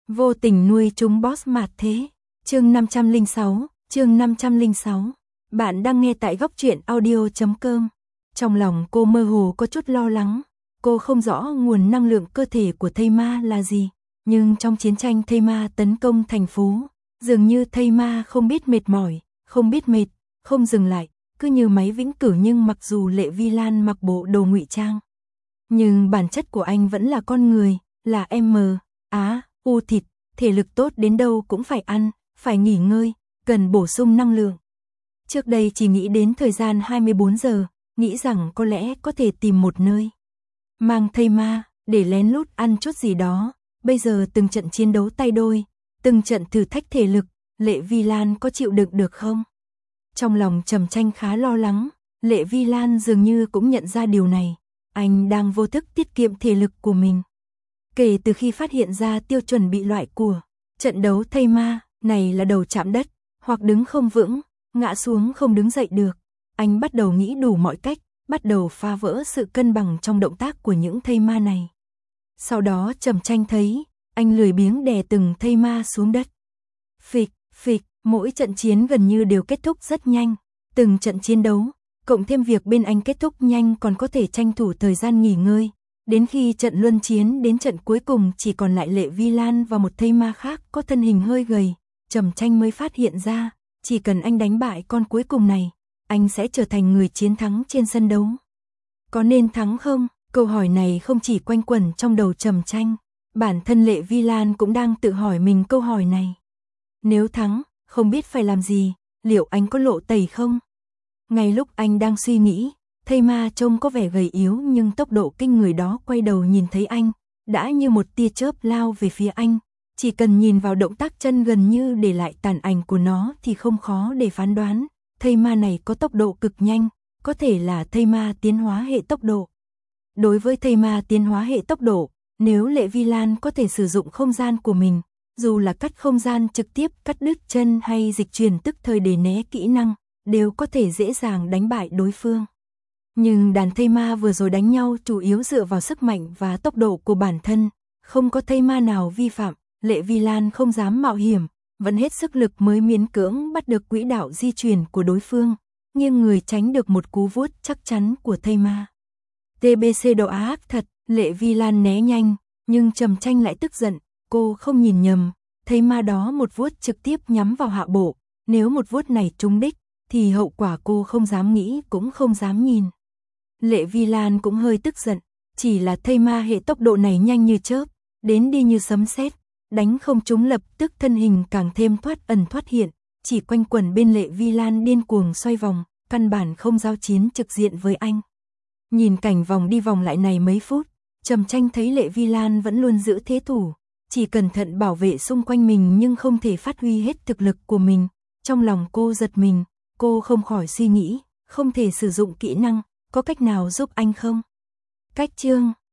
Vô tình nuôi chúng boss mạt thế. Chương 506. Bạn đang nghe tại góc truyện audio.com. Trong lòng cô mơ hồ có chút lo lắng. Cô không rõ nguồn năng lượng cơ thể của thây ma là gì. Nhưng trong chiến tranh thây ma tấn công thành phố, dường như thây ma không biết mệt mỏi, không biết mệt, không dừng lại, cứ như máy vĩnh cửu. Nhưng mặc dù Lệ Vi Lan mặc bộ đồ ngụy trang, nhưng bản chất của anh vẫn là con người, là U thịt, thể lực tốt đến đâu cũng phải ăn, phải nghỉ ngơi, cần bổ sung năng lượng. Trước đây chỉ nghĩ đến thời gian 24 giờ, nghĩ rằng có lẽ có thể tìm một nơi mang thây ma, để lén lút ăn chút gì đó. Bây giờ từng trận chiến đấu tay đôi, từng trận thử thách thể lực, Lệ Vi Lan có chịu đựng được không? Trong lòng Trầm Tranh khá lo lắng, Lệ Vi Lan dường như cũng nhận ra điều này. Anh đang vô thức tiết kiệm thể lực của mình. Kể từ khi phát hiện ra tiêu chuẩn bị loại của trận đấu thây ma, này là đầu chạm đất, hoặc đứng không vững, ngã xuống không đứng dậy được. Anh bắt đầu nghĩ đủ mọi cách, bắt đầu phá vỡ sự cân bằng trong động tác của những thây ma này. Sau đó Trầm Tranh thấy, anh lười biếng đè từng thây ma xuống đất. Phịch, phịch, mỗi trận chiến gần như đều kết thúc rất nhanh. Từng trận chiến đấu, cộng thêm việc bên anh kết thúc nhanh còn có thể tranh thủ thời gian nghỉ ngơi. Đến khi trận luân chiến đến trận cuối cùng chỉ còn lại Lệ Vi Lan và một thây ma khác có thân hình hơi gầy, Trầm Tranh mới phát hiện ra, chỉ cần anh đánh bại con cuối cùng này, anh sẽ trở thành người chiến thắng trên sân đấu. Có nên thắng không? Câu hỏi này không chỉ quanh quẩn trong đầu Trầm Tranh, bản thân Lệ Vi Lan cũng đang tự hỏi mình câu hỏi này. Nếu thắng, không biết phải làm gì, liệu anh có lộ tẩy không? Ngay lúc anh đang suy nghĩ, thây ma trông có vẻ gầy yếu nhưng tốc độ kinh người đó quay đầu nhìn thấy anh, đã như một tia chớp lao về phía anh. Chỉ cần nhìn vào động tác chân gần như để lại tàn ảnh của nó thì không khó để phán đoán, thây ma này có tốc độ cực nhanh, có thể là thây ma tiến hóa hệ tốc độ. Đối với thây ma tiến hóa hệ tốc độ, nếu Lệ Vi Lan có thể sử dụng không gian của mình, dù là cắt không gian trực tiếp, cắt đứt chân hay dịch chuyển tức thời để né kỹ năng, đều có thể dễ dàng đánh bại đối phương. Nhưng đàn thây ma vừa rồi đánh nhau chủ yếu dựa vào sức mạnh và tốc độ của bản thân, không có thây ma nào vi phạm. Lệ Vi Lan không dám mạo hiểm, vẫn hết sức lực mới miễn cưỡng bắt được quỹ đạo di chuyển của đối phương, nghiêng người tránh được một cú vuốt chắc chắn của thây ma. TBC độ ác thật, Lệ Vi Lan né nhanh, nhưng Trầm Tranh lại tức giận, cô không nhìn nhầm, thây ma đó một vuốt trực tiếp nhắm vào hạ bộ, nếu một vuốt này trúng đích, thì hậu quả cô không dám nghĩ cũng không dám nhìn. Lệ Vi Lan cũng hơi tức giận, chỉ là thây ma hệ tốc độ này nhanh như chớp, đến đi như sấm sét, đánh không trúng lập tức thân hình càng thêm thoát ẩn thoát hiện, chỉ quanh quẩn bên Lệ Vi Lan điên cuồng xoay vòng, căn bản không giao chiến trực diện với anh. Nhìn cảnh vòng đi vòng lại này mấy phút, Trầm Tranh thấy Lệ Vi Lan vẫn luôn giữ thế thủ, chỉ cẩn thận bảo vệ xung quanh mình nhưng không thể phát huy hết thực lực của mình. Trong lòng cô giật mình, cô không khỏi suy nghĩ, không thể sử dụng kỹ năng, có cách nào giúp anh không? Cách chương